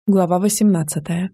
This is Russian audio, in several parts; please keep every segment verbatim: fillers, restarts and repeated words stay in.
Глава восемнадцатая.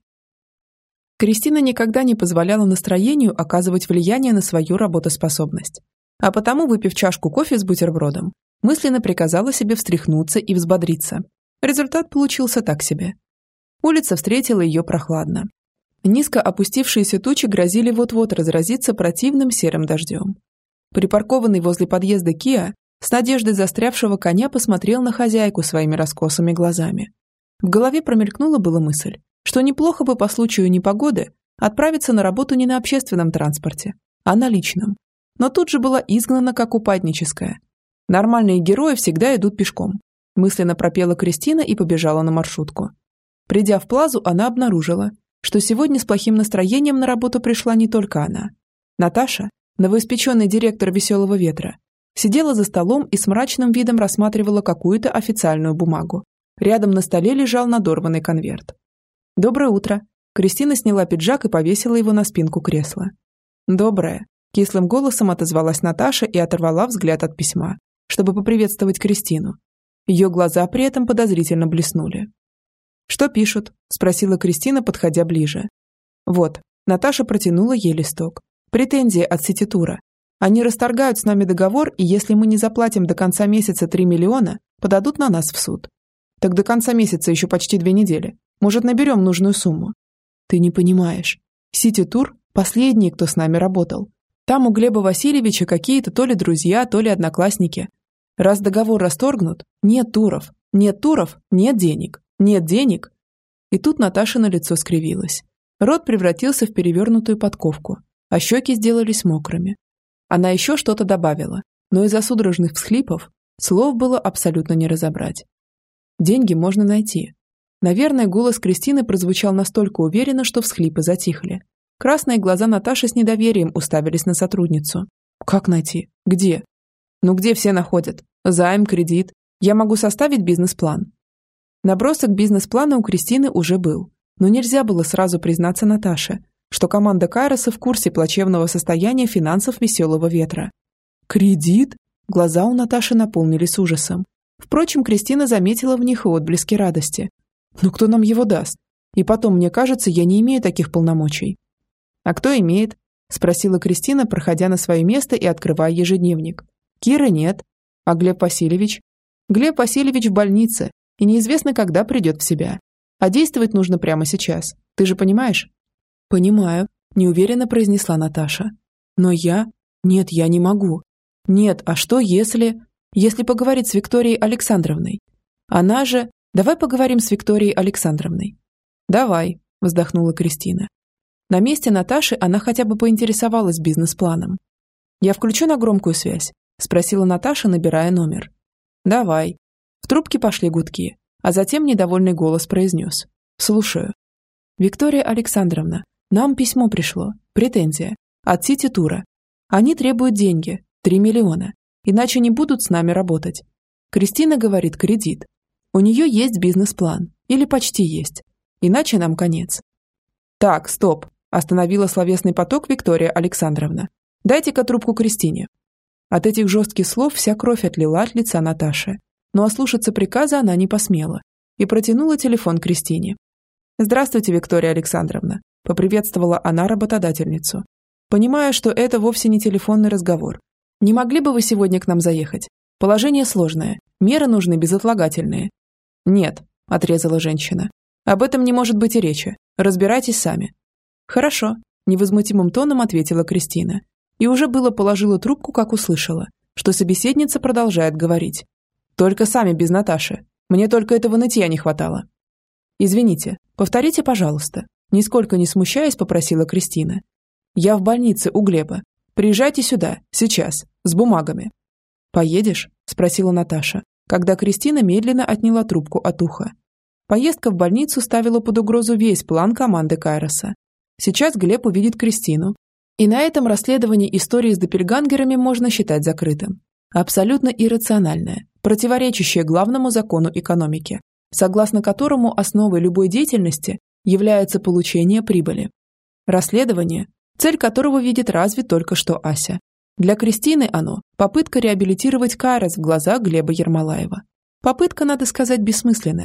Кристина никогда не позволяла настроению оказывать влияние на свою работоспособность. А потому, выпив чашку кофе с бутербродом, мысленно приказала себе встряхнуться и взбодриться. Результат получился так себе. Улица встретила ее прохладно. Низко опустившиеся тучи грозили вот-вот разразиться противным серым дождем. Припаркованный возле подъезда Киа с надеждой застрявшего коня посмотрел на хозяйку своими раскосыми глазами. В голове промелькнула была мысль, что неплохо бы по случаю непогоды отправиться на работу не на общественном транспорте, а на личном. Но тут же была изгнана как упадническая. Нормальные герои всегда идут пешком. Мысленно пропела Кристина и побежала на маршрутку. Придя в Плазу, она обнаружила, что сегодня с плохим настроением на работу пришла не только она. Наташа, новоиспеченный директор «Веселого ветра», сидела за столом и с мрачным видом рассматривала какую-то официальную бумагу. Рядом на столе лежал надорванный конверт. «Доброе утро!» Кристина сняла пиджак и повесила его на спинку кресла. «Доброе!» Кислым голосом отозвалась Наташа и оторвала взгляд от письма, чтобы поприветствовать Кристину. Ее глаза при этом подозрительно блеснули. «Что пишут?» – спросила Кристина, подходя ближе. «Вот», Наташа протянула ей листок. «Претензии от Сититура. Они расторгают с нами договор, и если мы не заплатим до конца месяца три миллиона, подадут на нас в суд». «Так до конца месяца еще почти две недели. Может, наберем нужную сумму?» «Ты не понимаешь. Сити-тур – последний, кто с нами работал. Там у Глеба Васильевича какие-то то ли друзья, то ли одноклассники. Раз договор расторгнут, нет туров. Нет туров – нет денег. Нет денег». И тут Наташа на лицо скривилась. Рот превратился в перевернутую подковку, а щеки сделались мокрыми. Она еще что-то добавила, но из-за судорожных всхлипов слов было абсолютно не разобрать. Деньги можно найти. Наверное, голос Кристины прозвучал настолько уверенно, что всхлипы затихли. Красные глаза Наташи с недоверием уставились на сотрудницу. Как найти? Где? Ну где все находят? Займ, кредит. Я могу составить бизнес-план. Набросок бизнес-плана у Кристины уже был, но нельзя было сразу признаться Наташе, что команда Кайроса в курсе плачевного состояния финансов «Веселого ветра». Кредит? Глаза у Наташи наполнились ужасом. Впрочем, Кристина заметила в них и отблески радости. «Ну кто нам его даст? И потом, мне кажется, я не имею таких полномочий». «А кто имеет?» – спросила Кристина, проходя на свое место и открывая ежедневник. «Киры нет. А Глеб Васильевич?» «Глеб Васильевич в больнице, и неизвестно, когда придет в себя. А действовать нужно прямо сейчас. Ты же понимаешь?» «Понимаю», – неуверенно произнесла Наташа. «Но я... Нет, я не могу. Нет, а что если... Если поговорить с Викторией Александровной? Она же... Давай поговорим с Викторией Александровной». «Давай», – вздохнула Кристина. На месте Наташи она хотя бы поинтересовалась бизнес-планом. «Я включу на громкую связь?» – спросила Наташа, набирая номер. «Давай». В трубке пошли гудки, а затем недовольный голос произнес. «Слушаю». «Виктория Александровна, нам письмо пришло. Претензия. От Сити-тура. Они требуют деньги. Три миллиона. Иначе не будут с нами работать. Кристина говорит кредит. У нее есть бизнес-план. Или почти есть. Иначе нам конец». «Так, стоп», – остановила словесный поток Виктория Александровна. «Дайте-ка трубку Кристине». От этих жестких слов вся кровь отлила от лица Наташи. Но ослушаться приказа она не посмела и протянула телефон Кристине. «Здравствуйте, Виктория Александровна», – поприветствовала она работодательницу. «Понимаю, что это вовсе не телефонный разговор. Не могли бы вы сегодня к нам заехать? Положение сложное, меры нужны безотлагательные». «Нет», – отрезала женщина. «Об этом не может быть и речи. Разбирайтесь сами». «Хорошо», – невозмутимым тоном ответила Кристина. И уже было положила трубку, как услышала, что собеседница продолжает говорить. «Только сами без Наташи. Мне только этого нытья не хватало». «Извините, повторите, пожалуйста», – нисколько не смущаясь, попросила Кристина. «Я в больнице у Глеба. Приезжайте сюда, сейчас, с бумагами». «Поедешь?» – спросила Наташа, когда Кристина медленно отняла трубку от уха. Поездка в больницу ставила под угрозу весь план команды Кайроса. Сейчас Глеб увидит Кристину. И на этом расследование истории с доппельгангерами можно считать закрытым. Абсолютно иррациональное, противоречащее главному закону экономики, согласно которому основой любой деятельности является получение прибыли. Расследование, цель которого видит разве только что Ася. Для Кристины оно – попытка реабилитировать Кайрос в глазах Глеба Ермолаева. Попытка, надо сказать, бессмысленная.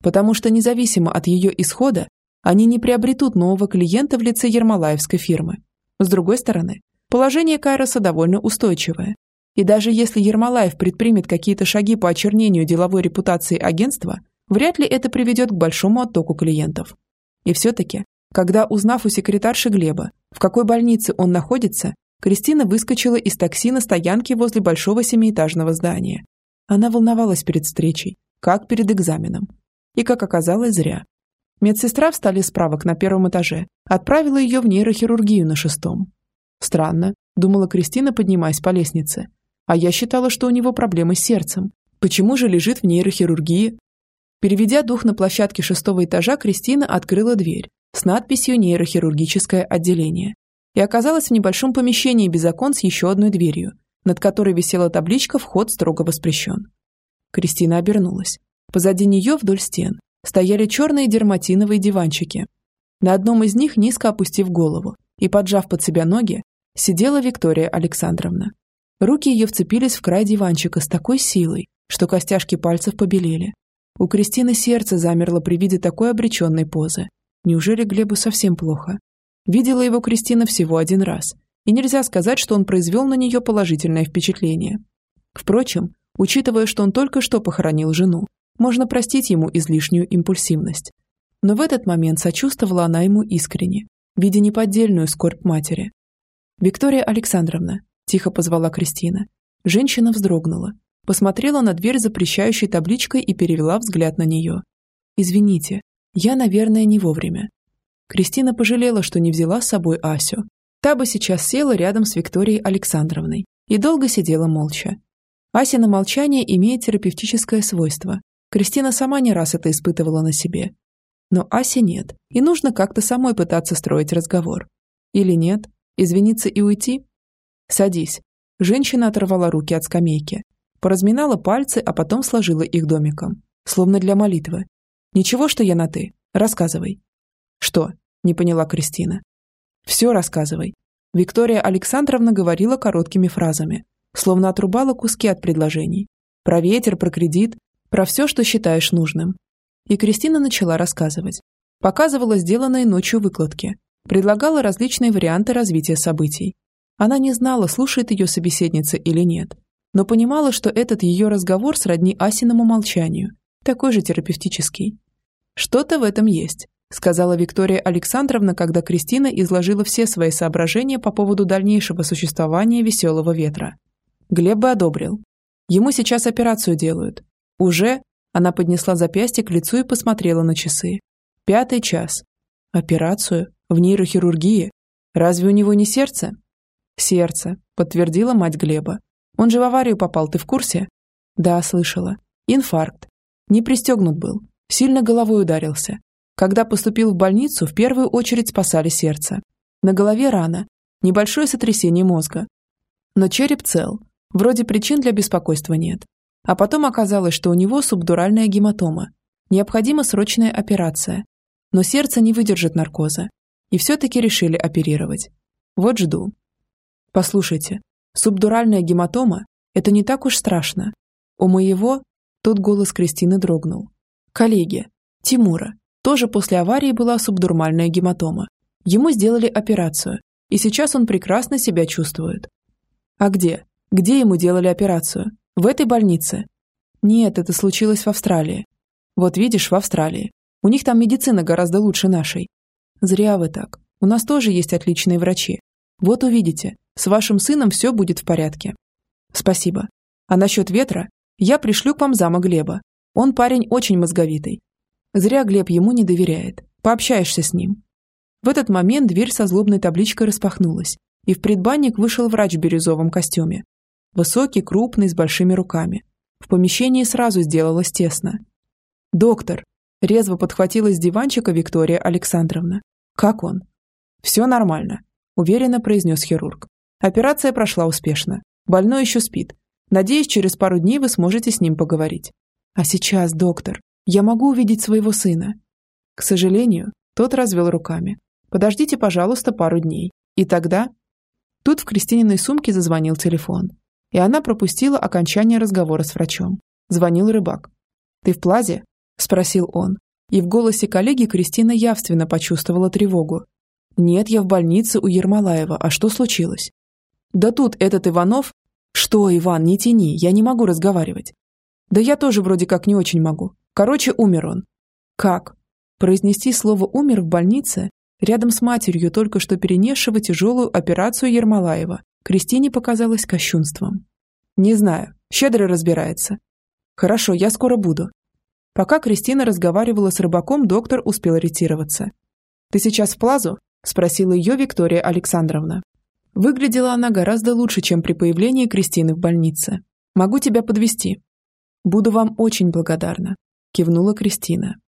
потому что независимо от ее исхода, они не приобретут нового клиента в лице ермолаевской фирмы. С другой стороны, положение Кайроса довольно устойчивое. И даже если Ермолаев предпримет какие-то шаги по очернению деловой репутации агентства, вряд ли это приведет к большому оттоку клиентов. И все-таки, когда, узнав у секретарши Глеба, в какой больнице он находится, Кристина выскочила из такси на стоянке возле большого семиэтажного здания. Она волновалась перед встречей, как перед экзаменом. И, как оказалось, зря. Медсестра в столе справок на первом этаже отправила ее в нейрохирургию на шестом. Странно, думала Кристина, поднимаясь по лестнице. А я считала, что у него проблемы с сердцем. Почему же лежит в нейрохирургии? Переведя дух на площадке шестого этажа, Кристина открыла дверь с надписью «Нейрохирургическое отделение» и оказалась в небольшом помещении без окон с еще одной дверью, над которой висела табличка «Вход строго воспрещен». Кристина обернулась. Позади нее вдоль стен стояли черные дерматиновые диванчики. На одном из них, низко опустив голову и поджав под себя ноги, сидела Виктория Александровна. Руки ее вцепились в край диванчика с такой силой, что костяшки пальцев побелели. У Кристины сердце замерло при виде такой обреченной позы. Неужели Глебу совсем плохо? Видела его Кристина всего один раз, и нельзя сказать, что он произвел на нее положительное впечатление. Впрочем, учитывая, что он только что похоронил жену, можно простить ему излишнюю импульсивность. Но в этот момент сочувствовала она ему искренне, видя неподдельную скорбь матери. «Виктория Александровна», – тихо позвала Кристина. Женщина вздрогнула, посмотрела на дверь с запрещающей табличкой и перевела взгляд на нее. «Извините, я, наверное, не вовремя». Кристина пожалела, что не взяла с собой Асю. Та бы сейчас села рядом с Викторией Александровной и долго сидела молча. Асино молчание имеет терапевтическое свойство. Кристина сама не раз это испытывала на себе. Но Аси нет, и нужно как-то самой пытаться строить разговор. Или нет? Извиниться и уйти? «Садись». Женщина оторвала руки от скамейки, поразминала пальцы, а потом сложила их домиком, словно для молитвы. «Ничего, что я на «ты». Рассказывай». «Что?» – не поняла Кристина. «Все рассказывай». Виктория Александровна говорила короткими фразами, словно отрубала куски от предложений. Про ветер, про кредит, про все, что считаешь нужным. И Кристина начала рассказывать. Показывала сделанные ночью выкладки, предлагала различные варианты развития событий. Она не знала, слушает ее собеседница или нет, но понимала, что этот ее разговор сродни Асиному молчанию, такой же терапевтический. «Что-то в этом есть», – сказала Виктория Александровна, когда Кристина изложила все свои соображения по поводу дальнейшего существования «Веселого ветра». Глеб бы одобрил. Ему сейчас операцию делают. Уже? Она поднесла запястье к лицу и посмотрела на часы. Пятый час. Операцию? В нейрохирургии? Разве у него не сердце? Сердце, подтвердила мать Глеба. Он же в аварию попал, ты в курсе? Да, слышала. Инфаркт. Не пристегнут был. Сильно головой ударился. Когда поступил в больницу, в первую очередь спасали сердце. На голове рана. Небольшое сотрясение мозга. Но череп цел. Вроде причин для беспокойства нет. А потом оказалось, что у него субдуральная гематома. Необходима срочная операция. Но сердце не выдержит наркоза. И все-таки решили оперировать. Вот жду. Послушайте, субдуральная гематома – это не так уж страшно. У моего, тут голос Кристины дрогнул, коллеги, Тимура, тоже после аварии была субдурмальная гематома. Ему сделали операцию, и сейчас он прекрасно себя чувствует. А где? Где ему делали операцию? В этой больнице? Нет, это случилось в Австралии. Вот видишь, в Австралии. У них там медицина гораздо лучше нашей. Зря вы так. У нас тоже есть отличные врачи. Вот увидите, с вашим сыном все будет в порядке. Спасибо. А насчет ветра? Я пришлю к вам зама Глеба. Он парень очень мозговитый. Зря Глеб ему не доверяет. Пообщаешься с ним. В этот момент дверь со злобной табличкой распахнулась, и в предбанник вышел врач в бирюзовом костюме. Высокий, крупный, с большими руками. В помещении сразу сделалось тесно. «Доктор!» – резво подхватила с диванчика Виктория Александровна. «Как он?» «Все нормально», – уверенно произнес хирург. «Операция прошла успешно. Больной еще спит. Надеюсь, через пару дней вы сможете с ним поговорить». «А сейчас, доктор, я могу увидеть своего сына?» К сожалению, тот развел руками. «Подождите, пожалуйста, пару дней. И тогда...» Тут в Кристининой сумке зазвонил телефон. И она пропустила окончание разговора с врачом. Звонил рыбак. «Ты в Плазе?» – спросил он. И в голосе коллеги Кристина явственно почувствовала тревогу. «Нет, я в больнице у Ермолаева. А что случилось?» «Да тут этот Иванов...» «Что, Иван, не тяни, я не могу разговаривать». «Да я тоже вроде как не очень могу. Короче, умер он». «Как?» Произнести слово «умер» в больнице, рядом с матерью, только что перенесшего тяжелую операцию Ермолаева, Кристине показалось кощунством. «Не знаю. Щедро разбирается». «Хорошо, я скоро буду». Пока Кристина разговаривала с рыбаком, доктор успел ретироваться. «Ты сейчас в Плазу?» – спросила ее Виктория Александровна. Выглядела она гораздо лучше, чем при появлении Кристины в больнице. «Могу тебя подвезти». «Буду вам очень благодарна», – кивнула Кристина.